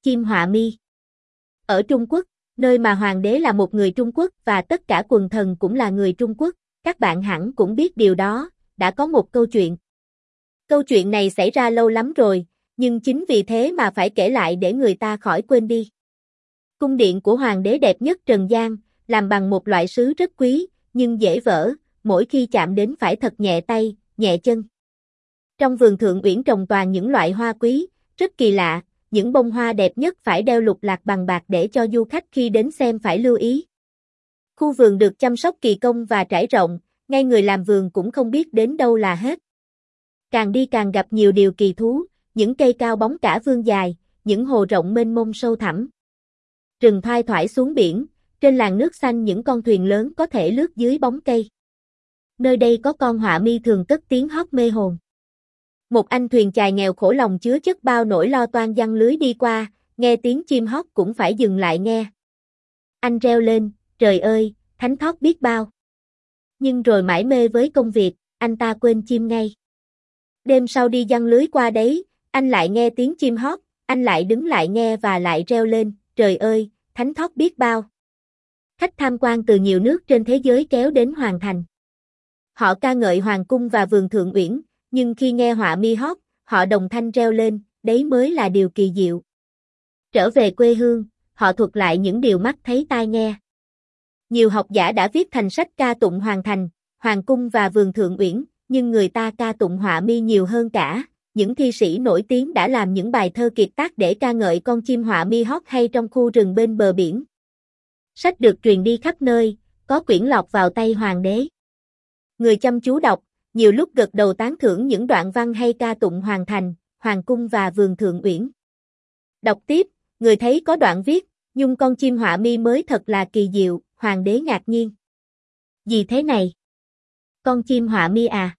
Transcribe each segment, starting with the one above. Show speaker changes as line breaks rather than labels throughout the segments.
Chim họa mi. Ở Trung Quốc, nơi mà hoàng đế là một người Trung Quốc và tất cả quần thần cũng là người Trung Quốc, các bạn hẳn cũng biết điều đó, đã có một câu chuyện. Câu chuyện này xảy ra lâu lắm rồi, nhưng chính vì thế mà phải kể lại để người ta khỏi quên đi. Cung điện của hoàng đế đẹp nhất trần gian, làm bằng một loại sứ rất quý, nhưng dễ vỡ, mỗi khi chạm đến phải thật nhẹ tay, nhẹ chân. Trong vườn Thượng Uyển trồng toàn những loại hoa quý, rất kỳ lạ, những bông hoa đẹp nhất phải đeo lục lạc bằng bạc để cho du khách khi đến xem phải lưu ý. Khu vườn được chăm sóc kỳ công và trải rộng, ngay người làm vườn cũng không biết đến đâu là hết. Càng đi càng gặp nhiều điều kỳ thú, những cây cao bóng cả vươn dài, những hồ rộng mênh mông sâu thẳm. Rừng thoai thoải xuống biển, trên làn nước xanh những con thuyền lớn có thể lướt dưới bóng cây. Nơi đây có con họa mi thường cất tiếng hót mê hồn. Một anh thuyền chài nghèo khổ lòng chứa chất bao nỗi lo toan giăng lưới đi qua, nghe tiếng chim hót cũng phải dừng lại nghe. Anh reo lên, trời ơi, thánh thót biết bao. Nhưng rồi mải mê với công việc, anh ta quên chim ngay. Đêm sau đi giăng lưới qua đấy, anh lại nghe tiếng chim hót, anh lại đứng lại nghe và lại reo lên, trời ơi, thánh thót biết bao. Khách tham quan từ nhiều nước trên thế giới kéo đến Hoàng Thành. Họ ca ngợi Hoàng cung và vườn Thượng Uyển, nhưng khi nghe họa mi hót, họ đồng thanh reo lên, đấy mới là điều kỳ diệu. Trở về quê hương, họ thuật lại những điều mắt thấy tai nghe. Nhiều học giả đã viết thành sách ca tụng Hoàng Thành, Hoàng cung và vườn Thượng Uyển, nhưng người ta ca tụng họa mi nhiều hơn cả. Những thi sĩ nổi tiếng đã làm những bài thơ kiệt tác để ca ngợi con chim họa mi hót hay trong khu rừng bên bờ biển. Sách được truyền đi khắp nơi, có quyển lọt vào tay hoàng đế. Người chăm chú đọc, nhiều lúc gật đầu tán thưởng những đoạn văn hay ca tụng Hoàng Thành, Hoàng cung và vườn Thượng Uyển. Đọc tiếp, người thấy có đoạn viết, nhung con chim họa mi mới thật là kỳ diệu, hoàng đế ngạc nhiên. Gì thế này? Con chim họa mi à?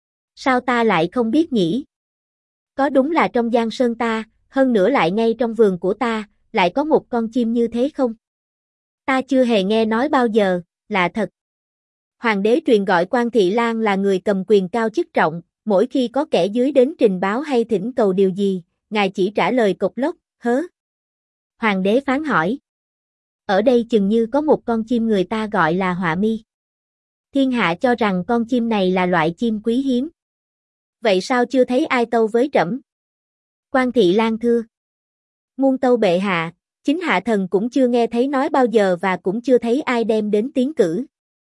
Sao ta lại không biết nhỉ? Có đúng là trong Giang Sơn ta, hơn nữa lại ngay trong vườn của ta, lại có một con chim như thế không? Ta chưa hề nghe nói bao giờ, lạ thật. Hoàng đế truyền gọi Quan Thị Lang là người cầm quyền cao chức trọng, mỗi khi có kẻ dưới đến trình báo hay thỉnh cầu điều gì, ngài chỉ trả lời cộc lốc, hớ. Hoàng đế phán hỏi. Ở đây chừng như có một con chim người ta gọi là họa mi. Thiên hạ cho rằng con chim này là loại chim quý hiếm. Vậy sao chưa thấy ai tâu với trẫm? Quan Thị Lang thưa. Muôn tâu bệ hạ, chính hạ thần cũng chưa nghe thấy nói bao giờ và cũng chưa thấy ai đem đến tiến cử.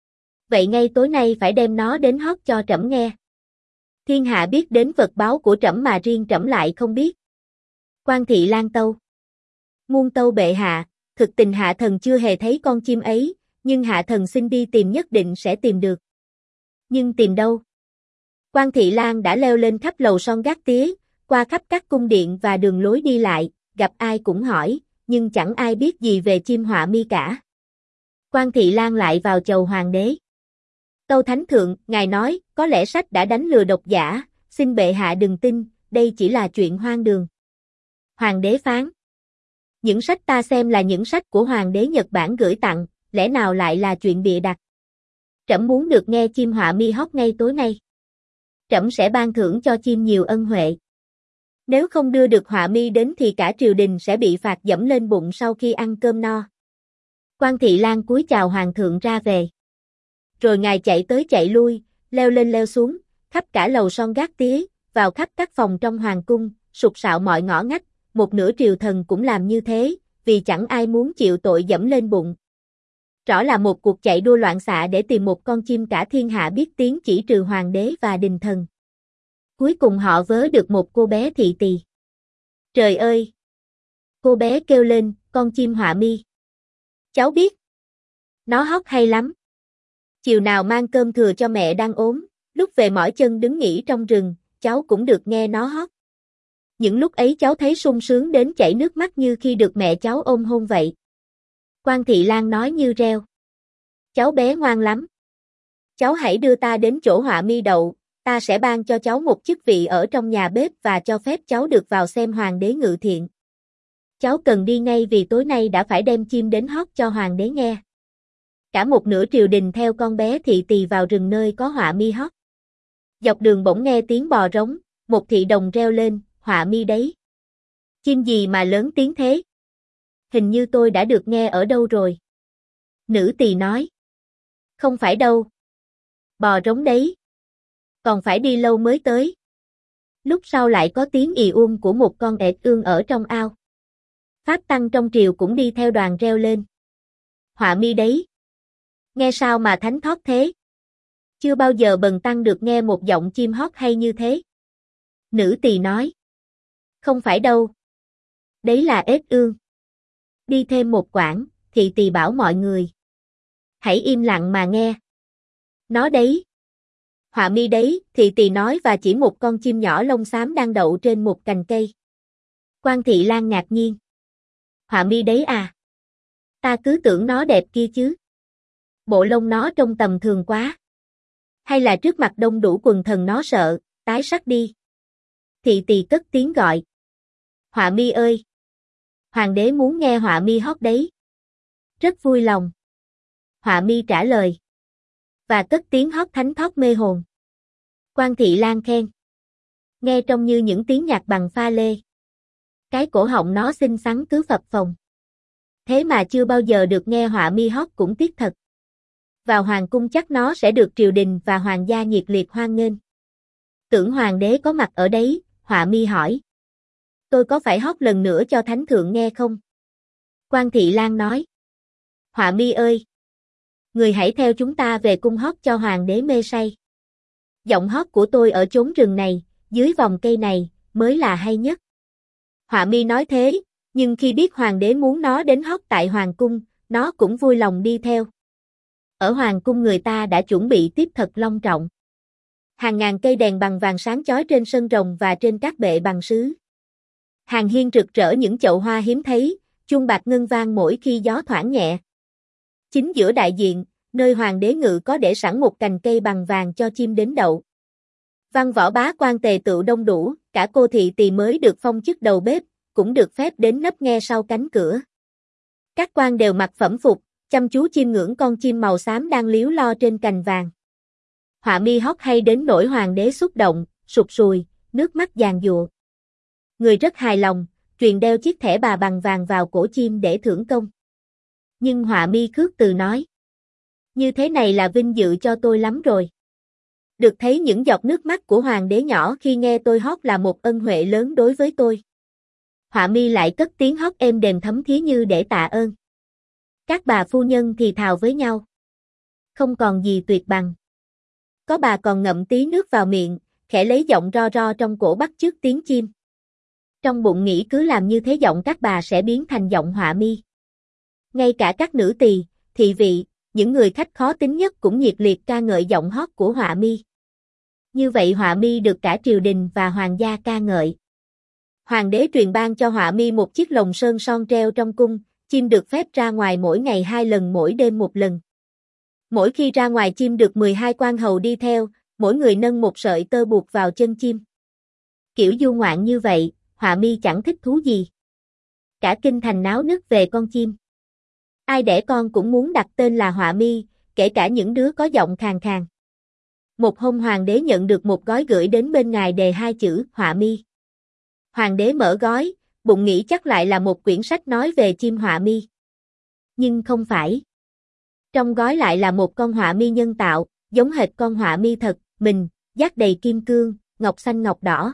Vậy ngay tối nay phải đem nó đến hót cho trẫm nghe. Thiên hạ biết đến vật báu của trẫm mà riêng trẫm lại không biết. Quan Thị Lang tâu. Muôn tâu bệ hạ, thực tình hạ thần chưa hề thấy con chim ấy, nhưng hạ thần xin đi tìm nhất định sẽ tìm được. Nhưng tìm đâu? Quan Thị Lang đã leo lên khắp lầu son gác tía, qua khắp các cung điện và đường lối đi lại, gặp ai cũng hỏi, nhưng chẳng ai biết gì về chim họa mi cả. Quan Thị Lang lại vào chầu hoàng đế. Tâu thánh thượng, ngài nói, có lẽ sách đã đánh lừa độc giả, xin bệ hạ đừng tin, đây chỉ là chuyện hoang đường. Hoàng đế phán. Những sách ta xem là những sách của hoàng đế Nhật Bản gửi tặng, lẽ nào lại là chuyện bịa đặt? Trẫm muốn được nghe chim họa mi hót ngay tối nay. Trẫm sẽ ban thưởng cho chim nhiều ân huệ. Nếu không đưa được họa mi đến thì cả triều đình sẽ bị phạt dẫm lên bụng sau khi ăn cơm no. Quan Thị Lang cúi chào hoàng thượng ra về. Rồi ngài chạy tới chạy lui, leo lên leo xuống, khắp cả lầu son gác tía, vào khắp các phòng trong hoàng cung, sục sạo mọi ngõ ngách, một nửa triều thần cũng làm như thế, vì chẳng ai muốn chịu tội dẫm lên bụng. Rõ là một cuộc chạy đua loạn xạ để tìm một con chim cả thiên hạ biết tiếng chỉ trừ hoàng đế và đình thần. Cuối cùng họ vớ được một cô bé thị tỳ. Trời ơi! Cô bé kêu lên, con chim họa mi. Cháu biết. Nó hót hay lắm. Chiều nào mang cơm thừa cho mẹ đang ốm, lúc về mỏi chân đứng nghỉ trong rừng, cháu cũng được nghe nó hót. Những lúc ấy cháu thấy sung sướng đến chảy nước mắt như khi được mẹ cháu ôm hôn vậy. Quan Thị Lang nói như reo. Cháu bé ngoan lắm. Cháu hãy đưa ta đến chỗ họa mi đậu, ta sẽ ban cho cháu một chức vị ở trong nhà bếp và cho phép cháu được vào xem hoàng đế ngự thiện. Cháu cần đi ngay vì tối nay đã phải đem chim đến hót cho hoàng đế nghe. Cả một nửa triều đình theo con bé thị tỳ vào rừng nơi có họa mi hót. Dọc đường bỗng nghe tiếng bò rống, một thị đồng reo lên, họa mi đấy. Chim gì mà lớn tiếng thế? Hình như tôi đã được nghe ở đâu rồi. Nữ tỳ nói. Không phải đâu. Bò rống đấy. Còn phải đi lâu mới tới. Lúc sau lại có tiếng ì của một con ếch ương ở trong ao. Pháp tăng trong triều cũng đi theo đoàn reo lên. Họa mi đấy. Nghe sao mà thánh thót thế? Chưa bao giờ bần tăng được nghe một giọng chim hót hay như thế. Nữ tỳ nói. Không phải đâu. Đấy là ếch ương. Đi thêm một quãng, thì tỳ bảo mọi người. Hãy im lặng mà nghe. Nó đấy. Họa mi đấy, thì tỳ nói và chỉ một con chim nhỏ lông xám đang đậu trên một cành cây. Quan Thị Lan ngạc nhiên. Họa mi đấy à? Ta cứ tưởng nó đẹp kia chứ. Bộ lông nó trông tầm thường quá. Hay là trước mặt đông đủ quần thần nó sợ, tái sắc đi. Thị tỳ cất tiếng gọi. Họa mi ơi! Hoàng đế muốn nghe họa mi hót đấy. Rất vui lòng. Họa mi trả lời. Và cất tiếng hót thánh thót mê hồn. Quan Thị Lan khen. Nghe trông như những tiếng nhạc bằng pha lê. Cái cổ họng nó xinh xắn cứ phập phồng. Thế mà chưa bao giờ được nghe họa mi hót cũng tiếc thật. Vào hoàng cung chắc nó sẽ được triều đình và hoàng gia nhiệt liệt hoan nghênh. Tưởng hoàng đế có mặt ở đấy, họa mi hỏi. Tôi có phải hót lần nữa cho thánh thượng nghe không? Quan Thị Lan nói. Họa mi ơi! Người hãy theo chúng ta về cung hót cho hoàng đế mê say. Giọng hót của tôi ở chốn rừng này, dưới vòng cây này, mới là hay nhất. Họa mi nói thế, nhưng khi biết hoàng đế muốn nó đến hót tại hoàng cung, nó cũng vui lòng đi theo. Ở hoàng cung người ta đã chuẩn bị tiếp thật long trọng. Hàng ngàn cây đèn bằng vàng sáng chói trên sân rồng và trên các bệ bằng sứ. Hàng hiên rực rỡ những chậu hoa hiếm thấy, chuông bạc ngân vang mỗi khi gió thoảng nhẹ. Chính giữa đại diện, nơi hoàng đế ngự có để sẵn một cành cây bằng vàng cho chim đến đậu. Văn võ bá quan tề tựu đông đủ, cả cô thị tỳ mới được phong chức đầu bếp, cũng được phép đến nấp nghe sau cánh cửa. Các quan đều mặc phẩm phục, chăm chú chiêm ngưỡng con chim màu xám đang líu lo trên cành vàng. Họa mi hót hay đến nỗi hoàng đế xúc động, sụt sùi, nước mắt giàn giụa. Người rất hài lòng, truyền đeo chiếc thẻ bà bằng vàng vào cổ chim để thưởng công. Nhưng họa mi khước từ nói. Như thế này là vinh dự cho tôi lắm rồi. Được thấy những giọt nước mắt của hoàng đế nhỏ khi nghe tôi hót là một ân huệ lớn đối với tôi. Họa mi lại cất tiếng hót êm đềm thấm thía như để tạ ơn. Các bà phu nhân thì thào với nhau. Không còn gì tuyệt bằng. Có bà còn ngậm tí nước vào miệng, khẽ lấy giọng ro ro trong cổ bắt chước tiếng chim. Trong bụng nghĩ cứ làm như thế giọng các bà sẽ biến thành giọng họa mi. Ngay cả các nữ tỳ, thị vị, những người khách khó tính nhất cũng nhiệt liệt ca ngợi giọng hót của họa mi. Như vậy họa mi được cả triều đình và hoàng gia ca ngợi. Hoàng đế truyền ban cho họa mi một chiếc lồng sơn son treo trong cung, chim được phép ra ngoài mỗi ngày 2 lần mỗi đêm 1 lần. Mỗi khi ra ngoài chim được 12 quan hầu đi theo, mỗi người nâng một sợi tơ buộc vào chân chim. Kiểu du ngoạn như vậy, họa mi chẳng thích thú gì. Cả kinh thành náo nức về con chim. Ai đẻ con cũng muốn đặt tên là họa mi, kể cả những đứa có giọng khàn khàn. Một hôm hoàng đế nhận được một gói gửi đến bên ngài đề 2 chữ họa mi. Hoàng đế mở gói, bụng nghĩ chắc lại là một quyển sách nói về chim họa mi. Nhưng không phải. Trong gói lại là một con họa mi nhân tạo, giống hệt con họa mi thật, mình, dát đầy kim cương, ngọc xanh ngọc đỏ.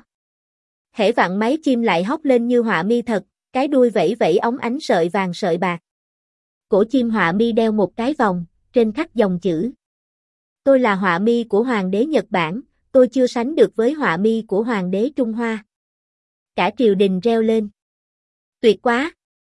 Hễ vặn máy chim lại hót lên như họa mi thật, cái đuôi vẫy vẫy óng ánh sợi vàng sợi bạc. Cổ chim họa mi đeo một cái vòng, trên khắc dòng chữ. Tôi là họa mi của hoàng đế Nhật Bản, tôi chưa sánh được với họa mi của hoàng đế Trung Hoa. Cả triều đình reo lên. Tuyệt quá!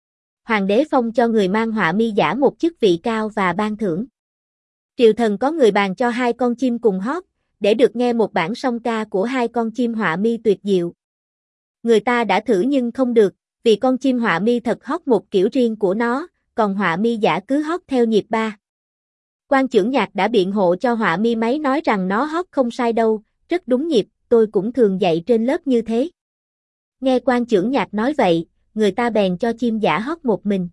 Hoàng đế phong cho người mang họa mi giả một chức vị cao và ban thưởng. Triều thần có người bàn cho 2 con chim cùng hót, để được nghe một bản song ca của 2 con chim họa mi tuyệt diệu. Người ta đã thử nhưng không được, vì con chim họa mi thật hót một kiểu riêng của nó, còn họa mi giả cứ hót theo nhịp 3. Quan chưởng nhạc đã biện hộ cho họa mi máy nói rằng nó hót không sai đâu, rất đúng nhịp, tôi cũng thường dạy trên lớp như thế. Nghe quan chưởng nhạc nói vậy, người ta bèn cho chim giả hót một mình.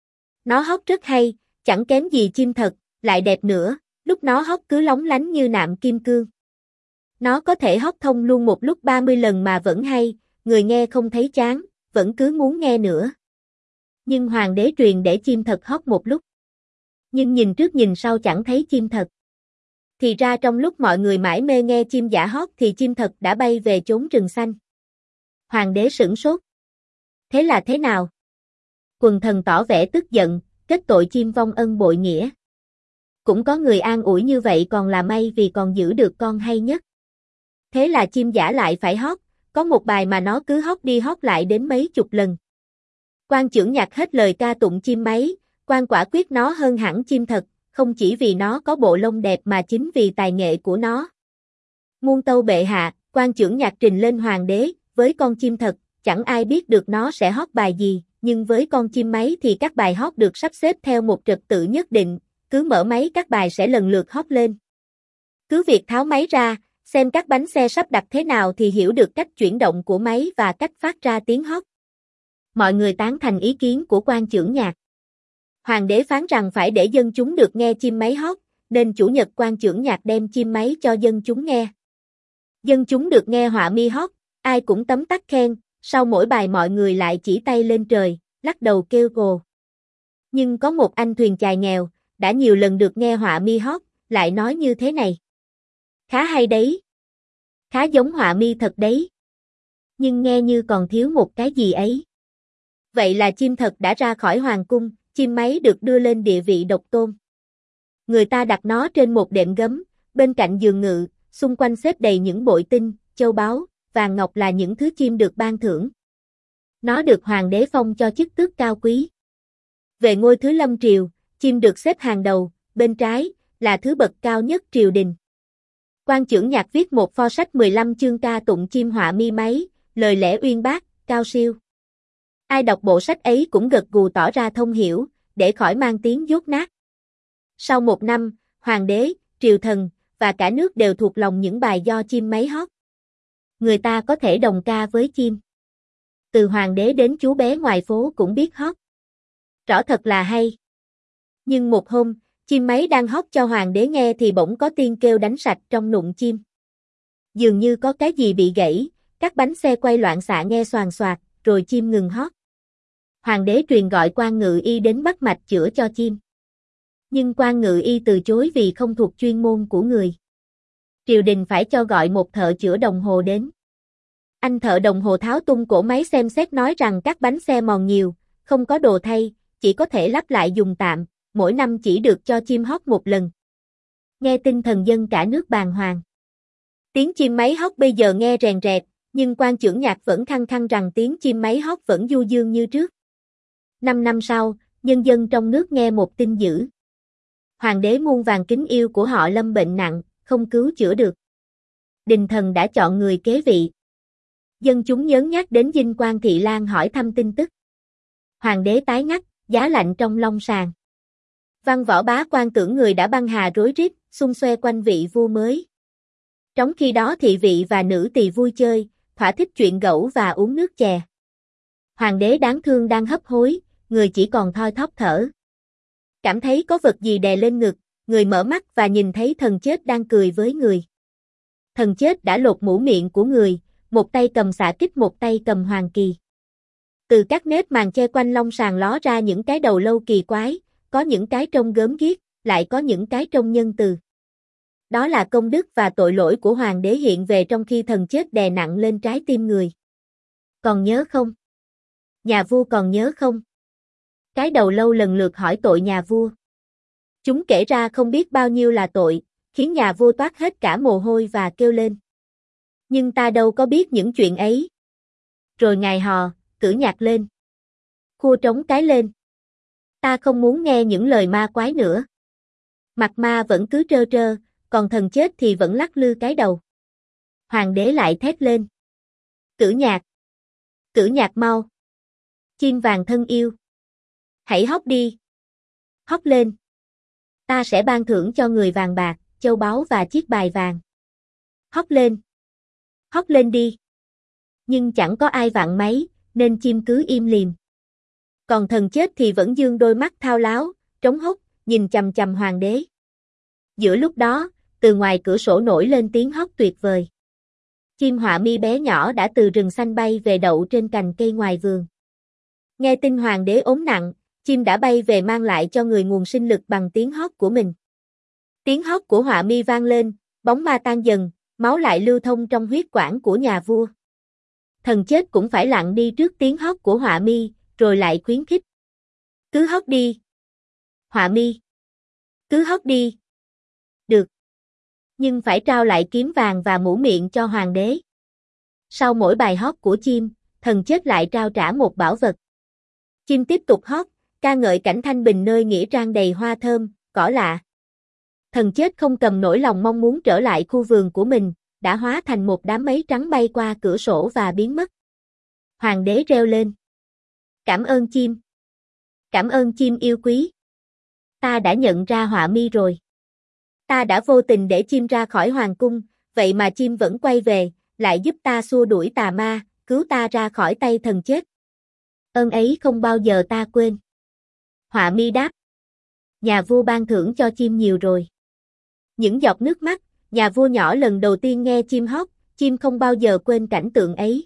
Nó hót rất hay, chẳng kém gì chim thật, lại đẹp nữa, lúc nó hót cứ lóng lánh như nạm kim cương. Nó có thể hót thông luôn một lúc 30 lần mà vẫn hay, người nghe không thấy chán, vẫn cứ muốn nghe nữa. Nhưng hoàng đế truyền để chim thật hót một lúc. Nhưng nhìn trước nhìn sau chẳng thấy chim thật. Thì ra trong lúc mọi người mải mê nghe chim giả hót thì chim thật đã bay về chốn rừng xanh. Hoàng đế sửng sốt. Thế là thế nào? Quần thần tỏ vẻ tức giận, kết tội chim vong ân bội nghĩa. Cũng có người an ủi như vậy còn là may vì còn giữ được con hay nhất. Thế là chim giả lại phải hót, có một bài mà nó cứ hót đi hót lại đến mấy chục lần. Quan chưởng nhạc hết lời ca tụng chim máy, quan quả quyết nó hơn hẳn chim thật, không chỉ vì nó có bộ lông đẹp mà chính vì tài nghệ của nó. Muôn tâu bệ hạ, quan chưởng nhạc trình lên hoàng đế, với con chim thật, chẳng ai biết được nó sẽ hót bài gì, nhưng với con chim máy thì các bài hót được sắp xếp theo một trật tự nhất định, cứ mở máy các bài sẽ lần lượt hót lên. Cứ việc tháo máy ra, xem các bánh xe sắp đặt thế nào thì hiểu được cách chuyển động của máy và cách phát ra tiếng hót. Mọi người tán thành ý kiến của quan chưởng nhạc. Hoàng đế phán rằng phải để dân chúng được nghe chim máy hót, nên chủ nhật quan chưởng nhạc đem chim máy cho dân chúng nghe. Dân chúng được nghe họa mi hót, ai cũng tấm tắc khen, sau mỗi bài mọi người lại chỉ tay lên trời, lắc đầu kêu gồ. Nhưng có một anh thuyền chài nghèo, đã nhiều lần được nghe họa mi hót, lại nói như thế này. Khá hay đấy. Khá giống họa mi thật đấy. Nhưng nghe như còn thiếu một cái gì ấy. Vậy là chim thật đã ra khỏi hoàng cung, chim máy được đưa lên địa vị độc tôn. Người ta đặt nó trên một đệm gấm, bên cạnh giường ngự, xung quanh xếp đầy những bội tinh, châu báu, vàng ngọc là những thứ chim được ban thưởng. Nó được hoàng đế phong cho chức tước cao quý. Về ngôi thứ lâm triều, chim được xếp hàng đầu, bên trái, là thứ bậc cao nhất triều đình. Quan chưởng nhạc viết một pho sách 15 chương ca tụng chim họa mi máy, lời lẽ uyên bác, cao siêu. Ai đọc bộ sách ấy cũng gật gù tỏ ra thông hiểu, để khỏi mang tiếng dốt nát. Sau một năm, hoàng đế, triều thần, và cả nước đều thuộc lòng những bài do chim máy hót. Người ta có thể đồng ca với chim. Từ hoàng đế đến chú bé ngoài phố cũng biết hót. Rõ thật là hay. Nhưng một hôm, chim máy đang hót cho hoàng đế nghe thì bỗng có tiếng kêu đánh sạch trong nụng chim. Dường như có cái gì bị gãy, các bánh xe quay loạn xạ nghe xoàng xoạc, rồi chim ngừng hót. Hoàng đế truyền gọi quan ngự y đến bắt mạch chữa cho chim. Nhưng quan ngự y từ chối vì không thuộc chuyên môn của người. Triều đình phải cho gọi một thợ chữa đồng hồ đến. Anh thợ đồng hồ tháo tung cổ máy xem xét nói rằng các bánh xe mòn nhiều, không có đồ thay, chỉ có thể lắp lại dùng tạm, mỗi năm chỉ được cho chim hót một lần. Nghe tin thần dân cả nước bàng hoàng. Tiếng chim máy hót bây giờ nghe rèn rẹt, nhưng quan chưởng nhạc vẫn khăng khăng rằng tiếng chim máy hót vẫn du dương như trước. 5 năm sau, nhân dân trong nước nghe một tin dữ. Hoàng đế muôn vàn kính yêu của họ lâm bệnh nặng, không cứu chữa được. Đình thần đã chọn người kế vị. Dân chúng nhớn nhác đến dinh quan Thị Lang hỏi thăm tin tức. Hoàng đế tái ngắt, giá lạnh trong long sàng. Văn võ bá quan tưởng người đã băng hà rối rít, xung xoe quanh vị vua mới. Trong khi đó thị vị và nữ tỳ vui chơi, thỏa thích chuyện gẫu và uống nước chè. Hoàng đế đáng thương đang hấp hối, người chỉ còn thoi thóp thở. Cảm thấy có vật gì đè lên ngực, người mở mắt và nhìn thấy thần chết đang cười với người. Thần chết đã lột mũ miệng của người, một tay cầm xạ kích một tay cầm hoàng kỳ. Từ các nếp màn che quanh long sàng ló ra những cái đầu lâu kỳ quái, có những cái trông gớm ghiếc, lại có những cái trông nhân từ. Đó là công đức và tội lỗi của hoàng đế hiện về trong khi thần chết đè nặng lên trái tim người. Còn nhớ không? Nhà vua còn nhớ không? Cái đầu lâu lần lượt hỏi tội nhà vua. Chúng kể ra không biết bao nhiêu là tội, khiến nhà vua toát hết cả mồ hôi và kêu lên. Nhưng ta đâu có biết những chuyện ấy. Rồi ngài hò, cử nhạc lên. Khua trống cái lên. Ta không muốn nghe những lời ma quái nữa. Mặt ma vẫn cứ trơ trơ, còn thần chết thì vẫn lắc lư cái đầu. Hoàng đế lại thét lên. Cử nhạc. Cử nhạc mau. Chim vàng thân yêu. Hãy hót đi. Hót lên. Ta sẽ ban thưởng cho người vàng bạc, châu báu và chiếc bài vàng. Hót lên. Hót lên đi. Nhưng chẳng có ai vặn máy, nên chim cứ im lìm. Còn thần chết thì vẫn dương đôi mắt thao láo, trống hốc, nhìn chằm chằm hoàng đế. Giữa lúc đó, từ ngoài cửa sổ nổi lên tiếng hót tuyệt vời. chim họa mi bé nhỏ đã từ rừng xanh bay về đậu trên cành cây ngoài vườn. Nghe tin hoàng đế ốm nặng, chim đã bay về mang lại cho người nguồn sinh lực bằng tiếng hót của mình. Tiếng hót của họa mi vang lên, bóng ma tan dần, máu lại lưu thông trong huyết quản của nhà vua. Thần chết cũng phải lặng đi trước tiếng hót của họa mi, rồi lại khuyến khích. Cứ hót đi. Họa mi. Cứ hót đi. Được. Nhưng phải trao lại kiếm vàng và mũ miệng cho hoàng đế. Sau mỗi bài hót của chim, thần chết lại trao trả một bảo vật. Chim tiếp tục hót, ca ngợi cảnh thanh bình nơi nghĩa trang đầy hoa thơm, cỏ lạ. Thần chết không cầm nổi lòng mong muốn trở lại khu vườn của mình, đã hóa thành một đám mây trắng bay qua cửa sổ và biến mất. Hoàng đế reo lên. Cảm ơn chim. Cảm ơn chim yêu quý. Ta đã nhận ra họa mi rồi. Ta đã vô tình để chim ra khỏi hoàng cung, vậy mà chim vẫn quay về, lại giúp ta xua đuổi tà ma, cứu ta ra khỏi tay thần chết. Ơn ấy không bao giờ ta quên. Họa mi đáp. Nhà vua ban thưởng cho chim nhiều rồi. Những giọt nước mắt, nhà vua nhỏ lần đầu tiên nghe chim hót, chim không bao giờ quên cảnh tượng ấy.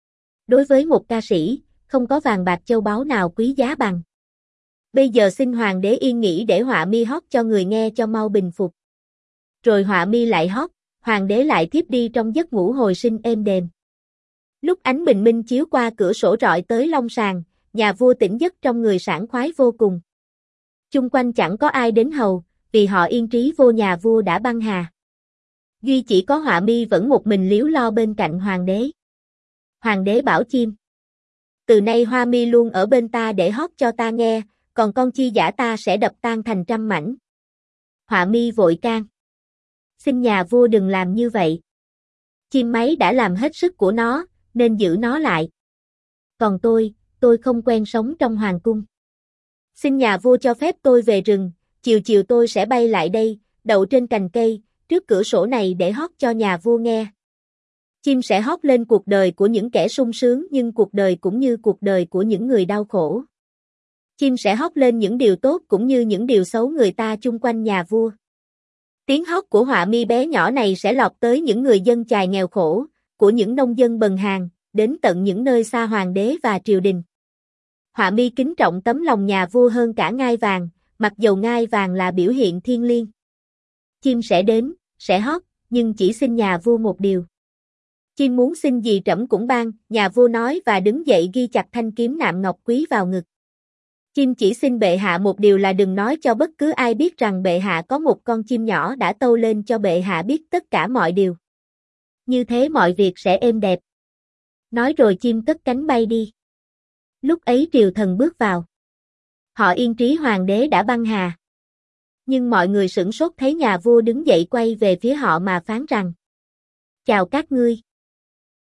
Đối với một ca sĩ, không có vàng bạc châu báu nào quý giá bằng. Bây giờ xin hoàng đế yên nghỉ để họa mi hót cho người nghe cho mau bình phục. Rồi họa mi lại hót, hoàng đế lại thiếp đi trong giấc ngủ hồi sinh êm đềm. Lúc ánh bình minh chiếu qua cửa sổ rọi tới long sàng, nhà vua tỉnh giấc trong người sảng khoái vô cùng. Chung quanh chẳng có ai đến hầu, vì họ yên trí vô nhà vua đã băng hà. Duy chỉ có họa mi vẫn một mình líu lo bên cạnh hoàng đế. Hoàng đế bảo chim. Từ nay hoa mi luôn ở bên ta để hót cho ta nghe, còn con chi giả ta sẽ đập tan thành trăm mảnh. Họa mi vội can. Xin nhà vua đừng làm như vậy. Chim máy đã làm hết sức của nó, nên giữ nó lại. Còn tôi không quen sống trong hoàng cung. Xin nhà vua cho phép tôi về rừng, chiều chiều tôi sẽ bay lại đây, đậu trên cành cây, trước cửa sổ này để hót cho nhà vua nghe. Chim sẽ hót lên cuộc đời của những kẻ sung sướng nhưng cuộc đời cũng như cuộc đời của những người đau khổ. Chim sẽ hót lên những điều tốt cũng như những điều xấu người ta chung quanh nhà vua. Tiếng hót của họa mi bé nhỏ này sẽ lọt tới những người dân chài nghèo khổ, của những nông dân bần hàn, đến tận những nơi xa hoàng đế và triều đình. Họa mi kính trọng tấm lòng nhà vua hơn cả ngai vàng, mặc dầu ngai vàng là biểu hiện thiêng liêng. Chim sẽ đến, sẽ hót, nhưng chỉ xin nhà vua một điều. Chim muốn xin gì trẫm cũng ban, nhà vua nói và đứng dậy ghi chặt thanh kiếm nạm ngọc quý vào ngực. Chim chỉ xin bệ hạ một điều là đừng nói cho bất cứ ai biết rằng bệ hạ có một con chim nhỏ đã tâu lên cho bệ hạ biết tất cả mọi điều. Như thế mọi việc sẽ êm đẹp. Nói rồi chim cất cánh bay đi. Lúc ấy triều thần bước vào. Họ yên trí hoàng đế đã băng hà. Nhưng mọi người sửng sốt thấy nhà vua đứng dậy quay về phía họ mà phán rằng: Chào các ngươi.